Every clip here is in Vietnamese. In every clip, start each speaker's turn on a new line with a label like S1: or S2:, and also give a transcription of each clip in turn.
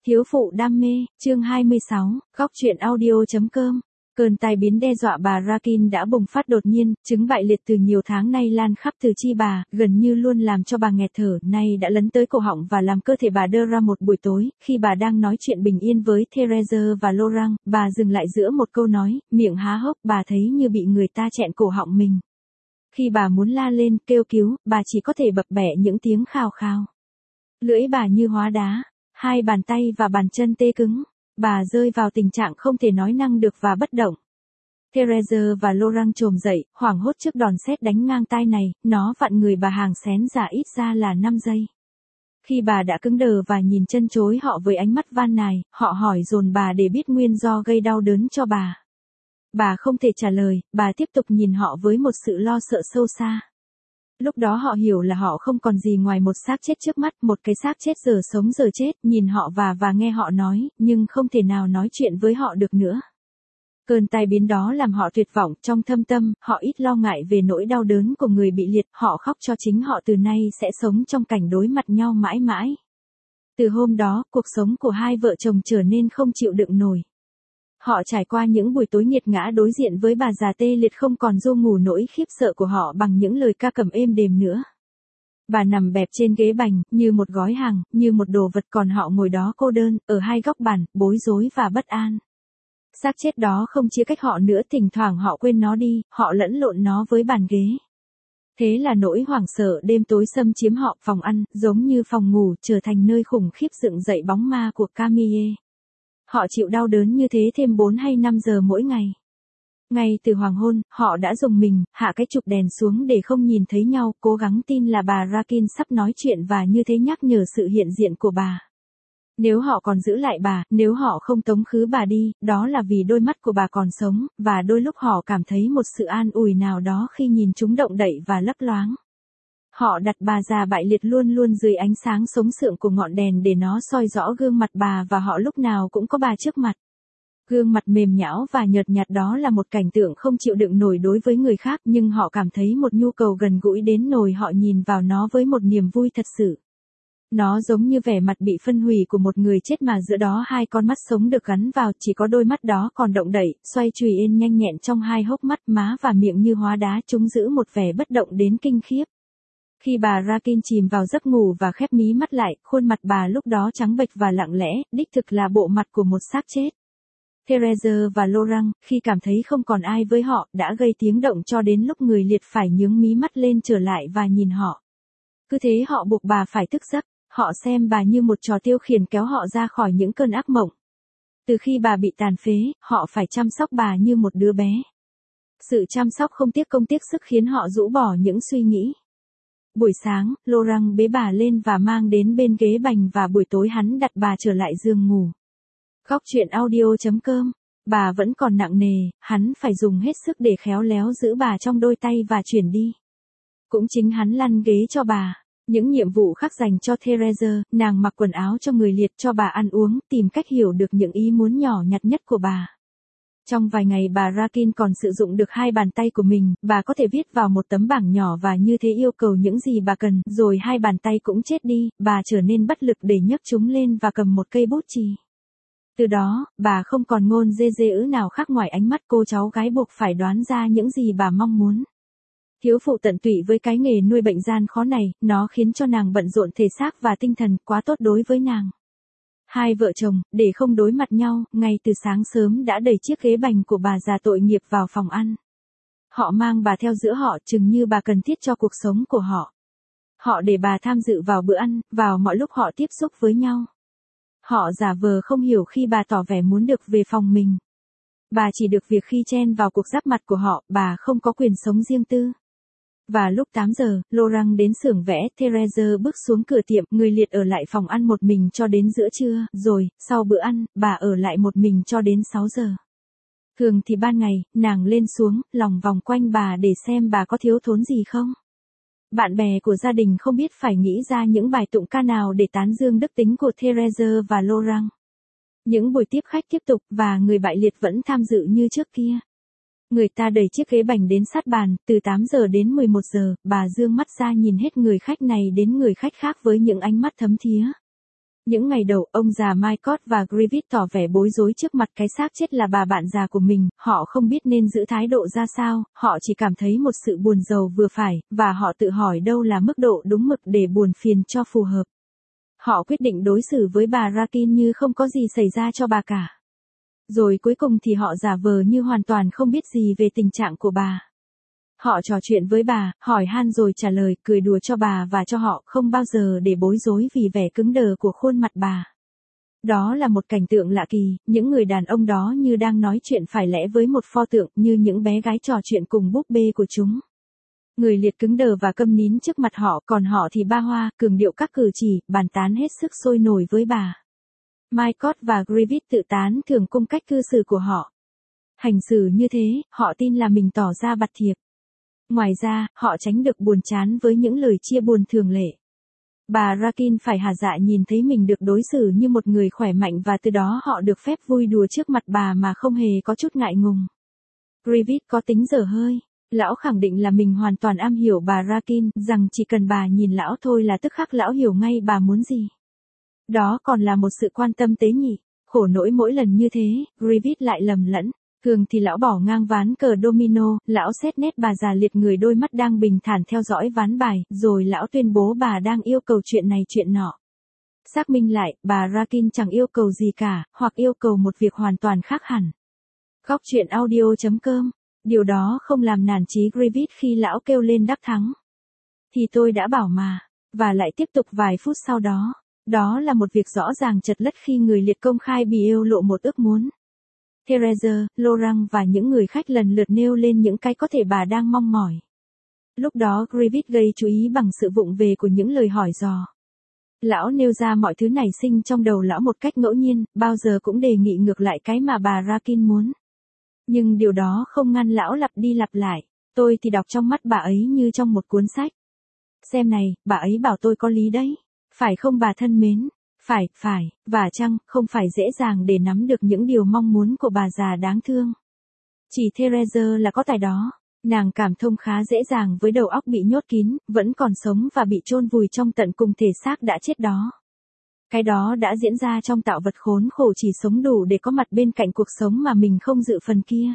S1: Thiếu phụ đam mê, chương 26, góc truyện audio.com. Cơn tai biến đe dọa bà Rakin đã bùng phát đột nhiên, chứng bại liệt từ nhiều tháng nay lan khắp từ chi bà, gần như luôn làm cho bà nghẹt thở, nay đã lấn tới cổ họng và làm cơ thể bà đơ ra. Một buổi tối, khi bà đang nói chuyện bình yên với Therese và Laurent, bà dừng lại giữa một câu nói, miệng há hốc, bà thấy như bị người ta chẹn cổ họng mình. Khi bà muốn la lên, kêu cứu, bà chỉ có thể bập bẹ những tiếng khào khào. Lưỡi bà như hóa đá. Hai bàn tay và bàn chân tê cứng, bà rơi vào tình trạng không thể nói năng được và bất động. Therese và Laurent chồm dậy, hoảng hốt trước đòn sét đánh ngang tai này, nó vặn người bà hàng xén ra ít ra là 5 giây. Khi bà đã cứng đờ và nhìn chân chối họ với ánh mắt van nài, họ hỏi dồn bà để biết nguyên do gây đau đớn cho bà. Bà không thể trả lời, bà tiếp tục nhìn họ với một sự lo sợ sâu xa. Lúc đó họ hiểu là họ không còn gì ngoài một xác chết trước mắt, một cái xác chết giờ sống giờ chết, nhìn họ và nghe họ nói, nhưng không thể nào nói chuyện với họ được nữa. Cơn tai biến đó làm họ tuyệt vọng, trong thâm tâm, họ ít lo ngại về nỗi đau đớn của người bị liệt, họ khóc cho chính họ từ nay sẽ sống trong cảnh đối mặt nhau mãi mãi. Từ hôm đó, cuộc sống của hai vợ chồng trở nên không chịu đựng nổi. Họ trải qua những buổi tối nghiệt ngã đối diện với bà già tê liệt không còn ru ngủ nỗi khiếp sợ của họ bằng những lời ca cầm êm đềm nữa. Bà nằm bẹp trên ghế bành, như một gói hàng, như một đồ vật, còn họ ngồi đó cô đơn, ở hai góc bàn, bối rối và bất an. Xác chết đó không chia cách họ nữa, thỉnh thoảng họ quên nó đi, họ lẫn lộn nó với bàn ghế. Thế là nỗi hoảng sợ đêm tối xâm chiếm họ, phòng ăn, giống như phòng ngủ, trở thành nơi khủng khiếp dựng dậy bóng ma của Camille. Họ chịu đau đớn như thế thêm 4 hay 5 giờ mỗi ngày. Ngay từ hoàng hôn, họ đã dùng mình, hạ cái chụp đèn xuống để không nhìn thấy nhau, cố gắng tin là bà Rakin sắp nói chuyện và như thế nhắc nhở sự hiện diện của bà. Nếu họ còn giữ lại bà, nếu họ không tống khứ bà đi, đó là vì đôi mắt của bà còn sống, và đôi lúc họ cảm thấy một sự an ủi nào đó khi nhìn chúng động đậy và lấp loáng. Họ đặt bà già bại liệt luôn luôn dưới ánh sáng sống sượng của ngọn đèn để nó soi rõ gương mặt bà và họ lúc nào cũng có bà trước mặt. Gương mặt mềm nhão và nhợt nhạt đó là một cảnh tượng không chịu đựng nổi đối với người khác, nhưng họ cảm thấy một nhu cầu gần gũi đến nỗi họ nhìn vào nó với một niềm vui thật sự. Nó giống như vẻ mặt bị phân hủy của một người chết mà giữa đó hai con mắt sống được gắn vào, chỉ có đôi mắt đó còn động đậy, xoay chùy ên nhanh nhẹn trong hai hốc mắt, má và miệng như hóa đá, chúng giữ một vẻ bất động đến kinh khiếp. Khi bà Rakin chìm vào giấc ngủ và khép mí mắt lại, khuôn mặt bà lúc đó trắng bệch và lặng lẽ, đích thực là bộ mặt của một xác chết. Therese và Laurent, khi cảm thấy không còn ai với họ, đã gây tiếng động cho đến lúc người liệt phải nhướng mí mắt lên trở lại và nhìn họ. Cứ thế họ buộc bà phải thức giấc, họ xem bà như một trò tiêu khiển kéo họ ra khỏi những cơn ác mộng. Từ khi bà bị tàn phế, họ phải chăm sóc bà như một đứa bé. Sự chăm sóc không tiếc công tiếc sức khiến họ rũ bỏ những suy nghĩ. Buổi sáng, Laurent bế bà lên và mang đến bên ghế bành và buổi tối hắn đặt bà trở lại giường ngủ. Góc truyện audio.com. Bà vẫn còn nặng nề, hắn phải dùng hết sức để khéo léo giữ bà trong đôi tay và chuyển đi. Cũng chính hắn lăn ghế cho bà. Những nhiệm vụ khác dành cho Therese, nàng mặc quần áo cho người liệt, cho bà ăn uống, tìm cách hiểu được những ý muốn nhỏ nhặt nhất của bà. Trong vài ngày bà Rakin còn sử dụng được hai bàn tay của mình, bà có thể viết vào một tấm bảng nhỏ và như thế yêu cầu những gì bà cần, rồi hai bàn tay cũng chết đi, bà trở nên bất lực để nhấc chúng lên và cầm một cây bút chì. Từ đó, bà không còn ngôn dê dê ứ nào khác ngoài ánh mắt cô cháu gái buộc phải đoán ra những gì bà mong muốn. Thiếu phụ tận tụy với cái nghề nuôi bệnh gian khó này, nó khiến cho nàng bận rộn thể xác và tinh thần, quá tốt đối với nàng. Hai vợ chồng, để không đối mặt nhau, ngay từ sáng sớm đã đẩy chiếc ghế bành của bà già tội nghiệp vào phòng ăn. Họ mang bà theo giữa họ, chừng như bà cần thiết cho cuộc sống của họ. Họ để bà tham dự vào bữa ăn, vào mọi lúc họ tiếp xúc với nhau. Họ giả vờ không hiểu khi bà tỏ vẻ muốn được về phòng mình. Bà chỉ được việc khi chen vào cuộc giáp mặt của họ, bà không có quyền sống riêng tư. Và lúc 8 giờ, Laurent đến xưởng vẽ, Therese bước xuống cửa tiệm, người liệt ở lại phòng ăn một mình cho đến giữa trưa, rồi, sau bữa ăn, bà ở lại một mình cho đến 6 giờ. Thường thì ban ngày, nàng lên xuống, lòng vòng quanh bà để xem bà có thiếu thốn gì không. Bạn bè của gia đình không biết phải nghĩ ra những bài tụng ca nào để tán dương đức tính của Therese và Laurent. Những buổi tiếp khách tiếp tục và người bại liệt vẫn tham dự như trước kia. Người ta đẩy chiếc ghế bành đến sát bàn, từ 8 giờ đến 11 giờ, bà dương mắt ra nhìn hết người khách này đến người khách khác với những ánh mắt thấm thía. Những ngày đầu, ông già Mycott và Griffith tỏ vẻ bối rối trước mặt cái xác chết là bà bạn già của mình, họ không biết nên giữ thái độ ra sao, họ chỉ cảm thấy một sự buồn rầu vừa phải, và họ tự hỏi đâu là mức độ đúng mực để buồn phiền cho phù hợp. Họ quyết định đối xử với bà Rakin như không có gì xảy ra cho bà cả. Rồi cuối cùng thì họ giả vờ như hoàn toàn không biết gì về tình trạng của bà. Họ trò chuyện với bà, hỏi han rồi trả lời, cười đùa cho bà và cho họ, không bao giờ để bối rối vì vẻ cứng đờ của khuôn mặt bà. Đó là một cảnh tượng lạ kỳ, những người đàn ông đó như đang nói chuyện phải lẽ với một pho tượng, như những bé gái trò chuyện cùng búp bê của chúng. Người liệt cứng đờ và câm nín trước mặt họ, còn họ thì ba hoa, cường điệu các cử chỉ, bàn tán hết sức sôi nổi với bà. Mycott và Griffith tự tán thưởng cung cách cư xử của họ. Hành xử như thế, họ tin là mình tỏ ra bặt thiệp. Ngoài ra, họ tránh được buồn chán với những lời chia buồn thường lệ. Bà Rakin phải hả dạ nhìn thấy mình được đối xử như một người khỏe mạnh và từ đó họ được phép vui đùa trước mặt bà mà không hề có chút ngại ngùng. Griffith có tính dở hơi. Lão khẳng định là mình hoàn toàn am hiểu bà Rakin, rằng chỉ cần bà nhìn lão thôi là tức khắc lão hiểu ngay bà muốn gì. Đó còn là một sự quan tâm tế nhị. Khổ nỗi mỗi lần như thế, Griffith lại lầm lẫn. Thường thì lão bỏ ngang ván cờ domino, lão xét nét bà già liệt người đôi mắt đang bình thản theo dõi ván bài, rồi lão tuyên bố bà đang yêu cầu chuyện này chuyện nọ. Xác minh lại, bà Rakin chẳng yêu cầu gì cả, hoặc yêu cầu một việc hoàn toàn khác hẳn. Góc truyện audio.com. Điều đó không làm nản chí Griffith khi lão kêu lên đắc thắng. Thì tôi đã bảo mà. Và lại tiếp tục vài phút sau đó. Đó là một việc rõ ràng chật lất khi người liệt công khai bì yêu lộ một ước muốn. Therese, Laurent và những người khách lần lượt nêu lên những cái có thể bà đang mong mỏi. Lúc đó Griffith gây chú ý bằng sự vụng về của những lời hỏi dò. Lão nêu ra mọi thứ nảy sinh trong đầu lão một cách ngẫu nhiên, bao giờ cũng đề nghị ngược lại cái mà bà Rakin muốn. Nhưng điều đó không ngăn lão lặp đi lặp lại, tôi thì đọc trong mắt bà ấy như trong một cuốn sách. Xem này, bà ấy bảo tôi có lý đấy. Phải không bà thân mến? Phải, và chăng, không phải dễ dàng để nắm được những điều mong muốn của bà già đáng thương. Chỉ Therese là có tài đó. Nàng cảm thông khá dễ dàng với đầu óc bị nhốt kín, vẫn còn sống và bị chôn vùi trong tận cùng thể xác đã chết đó. Cái đó đã diễn ra trong tạo vật khốn khổ chỉ sống đủ để có mặt bên cạnh cuộc sống mà mình không dự phần kia.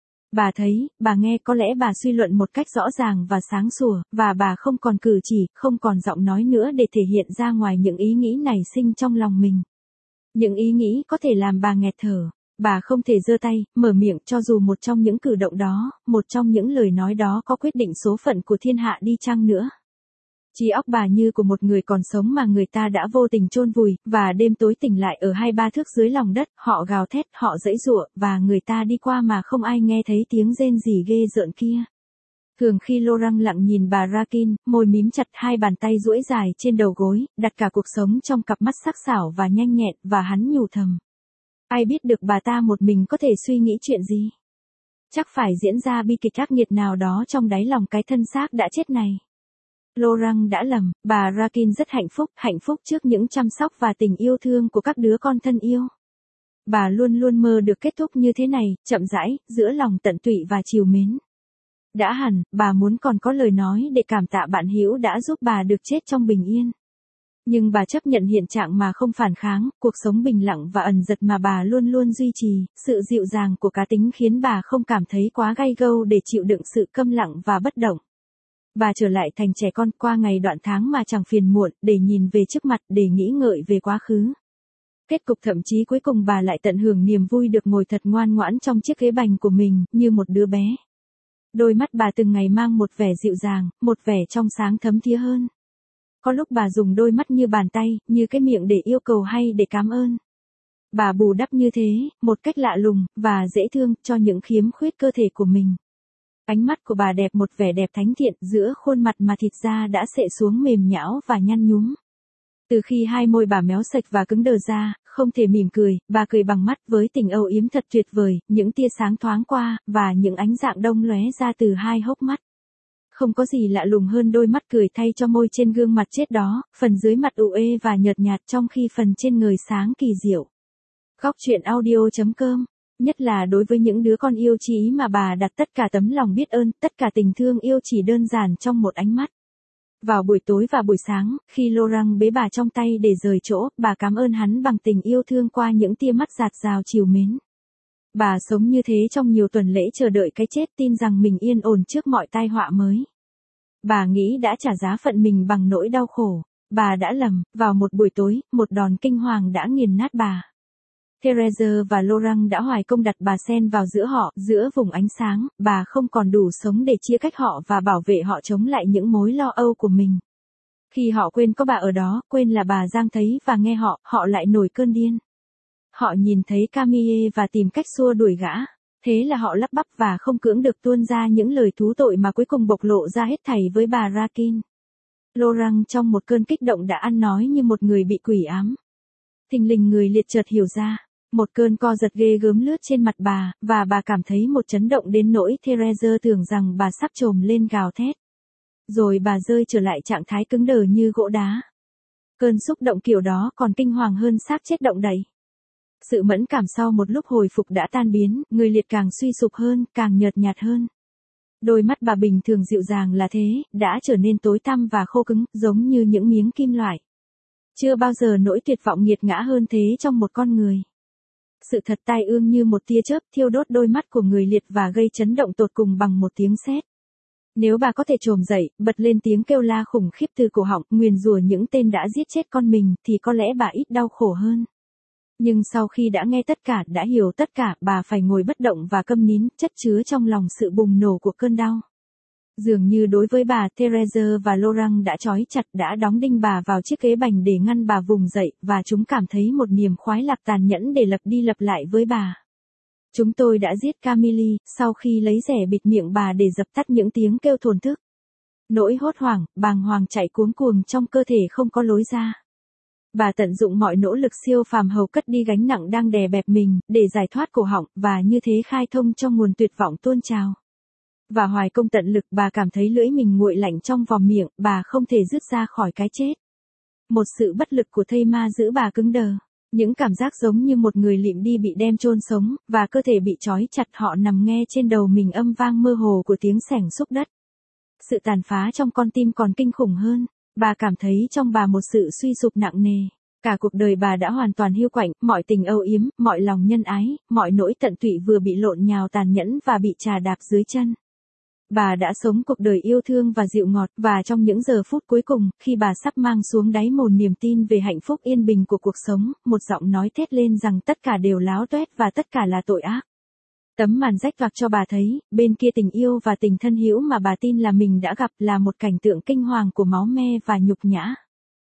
S1: Bà thấy, bà nghe có lẽ bà suy luận một cách rõ ràng và sáng sủa, và bà không còn cử chỉ, không còn giọng nói nữa để thể hiện ra ngoài những ý nghĩ nảy sinh trong lòng mình. Những ý nghĩ có thể làm bà nghẹt thở. Bà không thể giơ tay, mở miệng cho dù một trong những cử động đó, một trong những lời nói đó có quyết định số phận của thiên hạ đi chăng nữa. Trí óc bà như của một người còn sống mà người ta đã vô tình chôn vùi, và đêm tối tỉnh lại ở 2-3 thước dưới lòng đất, họ gào thét, họ giãy giụa, và người ta đi qua mà không ai nghe thấy tiếng rên rỉ ghê rợn kia. Thường khi Laurent lặng nhìn bà Rakin, môi mím chặt, hai bàn tay duỗi dài trên đầu gối, đặt cả cuộc sống trong cặp mắt sắc sảo và nhanh nhẹn, và hắn nhủ thầm. Ai biết được bà ta một mình có thể suy nghĩ chuyện gì? Chắc phải diễn ra bi kịch ác nghiệt nào đó trong đáy lòng cái thân xác đã chết này. Laurent đã lầm, bà Rakin rất hạnh phúc trước những chăm sóc và tình yêu thương của các đứa con thân yêu. Bà luôn luôn mơ được kết thúc như thế này, chậm rãi, giữa lòng tận tụy và trìu mến. Đã hẳn, bà muốn còn có lời nói để cảm tạ bạn hữu đã giúp bà được chết trong bình yên. Nhưng bà chấp nhận hiện trạng mà không phản kháng, cuộc sống bình lặng và ẩn dật mà bà luôn luôn duy trì, sự dịu dàng của cá tính khiến bà không cảm thấy quá gay gâu để chịu đựng sự câm lặng và bất động. Bà trở lại thành trẻ con qua ngày đoạn tháng mà chẳng phiền muộn, để nhìn về trước mặt, để nghĩ ngợi về quá khứ. Kết cục thậm chí cuối cùng bà lại tận hưởng niềm vui được ngồi thật ngoan ngoãn trong chiếc ghế bành của mình, như một đứa bé. Đôi mắt bà từng ngày mang một vẻ dịu dàng, một vẻ trong sáng thấm thía hơn. Có lúc bà dùng đôi mắt như bàn tay, như cái miệng để yêu cầu hay để cảm ơn. Bà bù đắp như thế, một cách lạ lùng, và dễ thương, cho những khiếm khuyết cơ thể của mình. Ánh mắt của bà đẹp một vẻ đẹp thánh thiện, giữa khuôn mặt mà thịt da đã xệ xuống mềm nhão và nhăn nhúm. Từ khi hai môi bà méo sạch và cứng đờ ra, không thể mỉm cười, bà cười bằng mắt với tình âu yếm thật tuyệt vời, những tia sáng thoáng qua, và những ánh dạng đông lóe ra từ hai hốc mắt. Không có gì lạ lùng hơn đôi mắt cười thay cho môi trên gương mặt chết đó, phần dưới mặt u ê và nhợt nhạt trong khi phần trên ngời sáng kỳ diệu. Góc truyện audio.com. Nhất là đối với những đứa con yêu chí mà bà đặt tất cả tấm lòng biết ơn, tất cả tình thương yêu chỉ đơn giản trong một ánh mắt. Vào buổi tối và buổi sáng, khi Laurent bế bà trong tay để rời chỗ, bà cảm ơn hắn bằng tình yêu thương qua những tia mắt dạt dào trìu mến. Bà sống như thế trong nhiều tuần lễ chờ đợi cái chết, tin rằng mình yên ổn trước mọi tai họa mới. Bà nghĩ đã trả giá phận mình bằng nỗi đau khổ. Bà đã lầm, vào một buổi tối, một đòn kinh hoàng đã nghiền nát bà. Therese và Laurent đã hoài công đặt bà xen vào giữa họ, giữa vùng ánh sáng, bà không còn đủ sống để chia cách họ và bảo vệ họ chống lại những mối lo âu của mình. Khi họ quên có bà ở đó, quên là bà Giang thấy và nghe họ, họ lại nổi cơn điên. Họ nhìn thấy Camille và tìm cách xua đuổi gã. Thế là họ lắp bắp và không cưỡng được tuôn ra những lời thú tội mà cuối cùng bộc lộ ra hết thảy với bà Rakin. Laurent trong một cơn kích động đã ăn nói như một người bị quỷ ám. Thình lình người liệt chợt hiểu ra. Một cơn co giật ghê gớm lướt trên mặt bà, và bà cảm thấy một chấn động đến nỗi Therese tưởng rằng bà sắp trồm lên gào thét. Rồi bà rơi trở lại trạng thái cứng đờ như gỗ đá. Cơn xúc động kiểu đó còn kinh hoàng hơn xác chết động đậy. Sự mẫn cảm sau một lúc hồi phục đã tan biến, người liệt càng suy sụp hơn, càng nhợt nhạt hơn. Đôi mắt bà bình thường dịu dàng là thế, đã trở nên tối tăm và khô cứng, giống như những miếng kim loại. Chưa bao giờ nỗi tuyệt vọng nghiệt ngã hơn thế trong một con người. Sự thật tai ương như một tia chớp thiêu đốt đôi mắt của người liệt và gây chấn động tột cùng bằng một tiếng sét. Nếu bà có thể trồm dậy, bật lên tiếng kêu la khủng khiếp từ cổ họng, nguyền rủa những tên đã giết chết con mình, thì có lẽ bà ít đau khổ hơn. Nhưng sau khi đã nghe tất cả, đã hiểu tất cả, bà phải ngồi bất động và câm nín, chất chứa trong lòng sự bùng nổ của cơn đau. Dường như đối với bà, Therese và Laurent đã trói chặt, đã đóng đinh bà vào chiếc ghế bành để ngăn bà vùng dậy, và chúng cảm thấy một niềm khoái lạc tàn nhẫn để lặp đi lặp lại với bà. Chúng tôi đã giết Camille, sau khi lấy rẻ bịt miệng bà để dập tắt những tiếng kêu thổn thức. Nỗi hốt hoảng, bàng hoàng chạy cuống cuồng trong cơ thể không có lối ra. Bà tận dụng mọi nỗ lực siêu phàm hầu cất đi gánh nặng đang đè bẹp mình, để giải thoát cổ họng, và như thế khai thông cho nguồn tuyệt vọng tuôn trào. Và hoài công tận lực, bà cảm thấy lưỡi mình nguội lạnh trong vòm miệng, bà không thể dứt ra khỏi cái chết. Một sự bất lực của thây ma giữ bà cứng đờ. Những cảm giác giống như một người lịm đi bị đem chôn sống, và cơ thể bị trói chặt, họ nằm nghe trên đầu mình âm vang mơ hồ của tiếng xẻng xúc đất. Sự tàn phá trong con tim còn kinh khủng hơn. Bà cảm thấy trong bà một sự suy sụp nặng nề. Cả cuộc đời bà đã hoàn toàn hiu quạnh, mọi tình âu yếm, mọi lòng nhân ái, mọi nỗi tận tụy vừa bị lộn nhào tàn nhẫn và bị trà đạp dưới chân. Bà đã sống cuộc đời yêu thương và dịu ngọt, và trong những giờ phút cuối cùng, khi bà sắp mang xuống đáy mồn niềm tin về hạnh phúc yên bình của cuộc sống, một giọng nói thét lên rằng tất cả đều láo toét và tất cả là tội ác. Tấm màn rách toạc cho bà thấy, bên kia tình yêu và tình thân hữu mà bà tin là mình đã gặp là một cảnh tượng kinh hoàng của máu me và nhục nhã.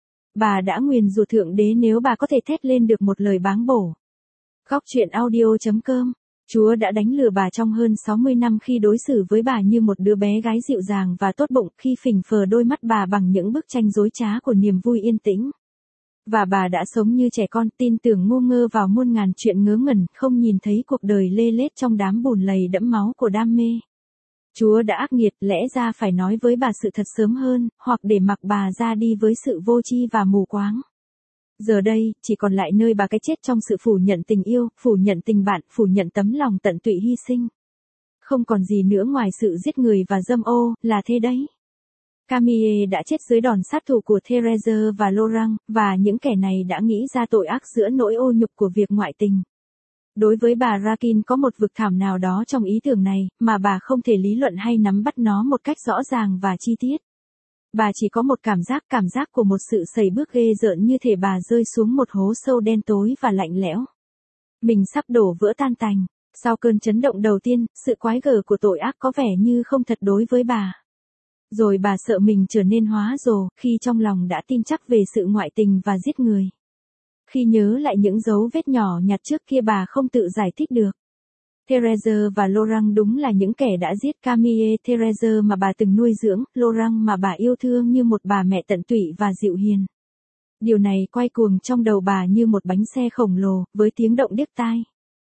S1: Bà đã nguyền rủa Thượng Đế nếu bà có thể thét lên được một lời báng bổ. Góc truyện audio.com. Chúa đã đánh lừa bà trong hơn 60 năm khi đối xử với bà như một đứa bé gái dịu dàng và tốt bụng, khi phình phờ đôi mắt bà bằng những bức tranh dối trá của niềm vui yên tĩnh. Và bà đã sống như trẻ con, tin tưởng ngu ngơ vào muôn ngàn chuyện ngớ ngẩn, không nhìn thấy cuộc đời lê lết trong đám bùn lầy đẫm máu của đam mê. Chúa đã ác nghiệt, lẽ ra phải nói với bà sự thật sớm hơn, hoặc để mặc bà ra đi với sự vô tri và mù quáng. Giờ đây, chỉ còn lại nơi bà cái chết trong sự phủ nhận tình yêu, phủ nhận tình bạn, phủ nhận tấm lòng tận tụy hy sinh. Không còn gì nữa ngoài sự giết người và dâm ô, là thế đấy. Camille đã chết dưới đòn sát thủ của Therese và Laurent, và những kẻ này đã nghĩ ra tội ác giữa nỗi ô nhục của việc ngoại tình. Đối với bà Rakin có một vực thẳm nào đó trong ý tưởng này, mà bà không thể lý luận hay nắm bắt nó một cách rõ ràng và chi tiết. Bà chỉ có một cảm giác của một sự sẩy bước ghê rợn, như thể bà rơi xuống một hố sâu đen tối và lạnh lẽo. Mình sắp đổ vỡ tan tành. Sau cơn chấn động đầu tiên, sự quái gở của tội ác có vẻ như không thật đối với bà. Rồi bà sợ mình trở nên hóa rồ, khi trong lòng đã tin chắc về sự ngoại tình và giết người. Khi nhớ lại những dấu vết nhỏ nhặt trước kia, bà không tự giải thích được. Therese và Laurent đúng là những kẻ đã giết Camille. Therese mà bà từng nuôi dưỡng, Laurent mà bà yêu thương như một bà mẹ tận tụy và dịu hiền. Điều này quay cuồng trong đầu bà như một bánh xe khổng lồ, với tiếng động điếc tai.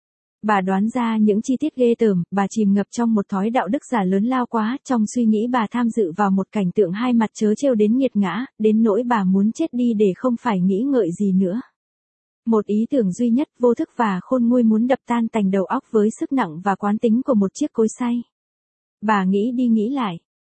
S1: Bà đoán ra những chi tiết ghê tởm, bà chìm ngập trong một thói đạo đức giả lớn lao quá, trong suy nghĩ bà tham dự vào một cảnh tượng hai mặt trớ trêu đến nghiệt ngã, đến nỗi bà muốn chết đi để không phải nghĩ ngợi gì nữa. Một ý tưởng duy nhất, vô thức và khôn nguôi, muốn đập tan tành đầu óc với sức nặng và quán tính của một chiếc cối xay. Bà nghĩ đi nghĩ lại,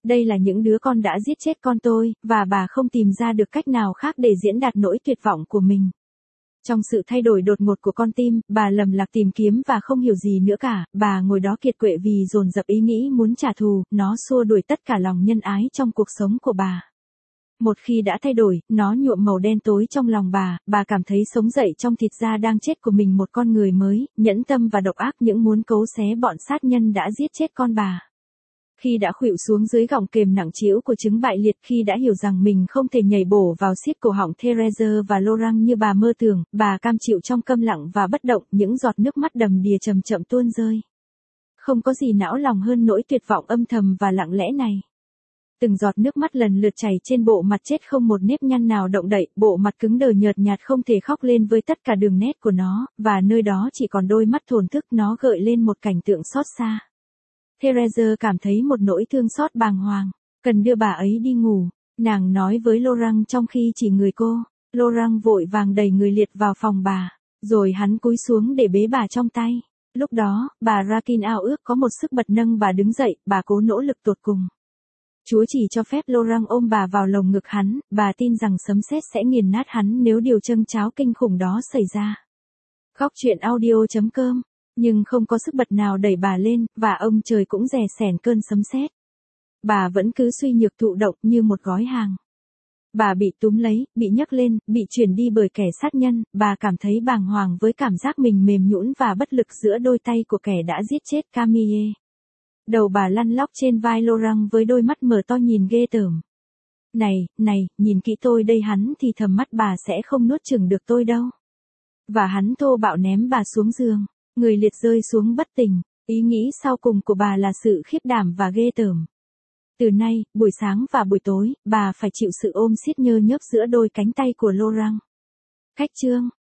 S1: Đây là những đứa con đã giết chết con tôi, và bà không tìm ra được cách nào khác để diễn đạt nỗi tuyệt vọng của mình. Trong sự thay đổi đột ngột của con tim, bà lầm lạc tìm kiếm và không hiểu gì nữa cả, bà ngồi đó kiệt quệ vì dồn dập ý nghĩ muốn trả thù, nó xua đuổi tất cả lòng nhân ái trong cuộc sống của bà. Một khi đã thay đổi, nó nhuộm màu đen tối trong lòng bà cảm thấy sống dậy trong thịt da đang chết của mình một con người mới, nhẫn tâm và độc ác những muốn cấu xé bọn sát nhân đã giết chết con bà. Khi đã khuỵu xuống dưới gọng kềm nặng trĩu của chứng bại liệt, khi đã hiểu rằng mình không thể nhảy bổ vào siết cổ họng Therese và Laurent như bà mơ tưởng, bà cam chịu trong câm lặng và bất động, những giọt nước mắt đầm đìa chậm chậm tuôn rơi. Không có gì não lòng hơn nỗi tuyệt vọng âm thầm và lặng lẽ này. Từng giọt nước mắt lần lượt chảy trên bộ mặt chết không một nếp nhăn nào động đậy, bộ mặt cứng đờ nhợt nhạt không thể khóc lên với tất cả đường nét của nó, và nơi đó chỉ còn đôi mắt thổn thức, nó gợi lên một cảnh tượng xót xa. Therese cảm thấy một nỗi thương xót bàng hoàng, cần đưa bà ấy đi ngủ, nàng nói với Laurent trong khi chỉ người cô. Laurent vội vàng đẩy người liệt vào phòng bà, rồi hắn cúi xuống để bế bà trong tay. Lúc đó, bà Rakin ao ước có một sức bật nâng bà đứng dậy, bà cố nỗ lực tột cùng. Chúa chỉ cho phép Laurent ôm bà vào lồng ngực hắn, bà tin rằng sấm sét sẽ nghiền nát hắn nếu điều châng cháo kinh khủng đó xảy ra. Góc truyện audio.com. Nhưng không có sức bật nào đẩy bà lên, và ông trời cũng rè sẻn cơn sấm sét. Bà vẫn cứ suy nhược thụ động như một gói hàng. Bà bị túm lấy, bị nhấc lên, bị chuyển đi bởi kẻ sát nhân, bà cảm thấy bàng hoàng với cảm giác mình mềm nhũn và bất lực giữa đôi tay của kẻ đã giết chết Camille. Đầu bà lăn lóc trên vai Laurent với đôi mắt mở to nhìn ghê tởm. Này, nhìn kỹ tôi đây, hắn thì thầm, mắt bà sẽ không nuốt chửng được tôi đâu. Và hắn thô bạo ném bà xuống giường, người liệt rơi xuống bất tỉnh, ý nghĩ sau cùng của bà là sự khiếp đảm và ghê tởm. Từ nay, buổi sáng và buổi tối, bà phải chịu sự ôm siết nhơ nhớp giữa đôi cánh tay của Laurent. Khách chương.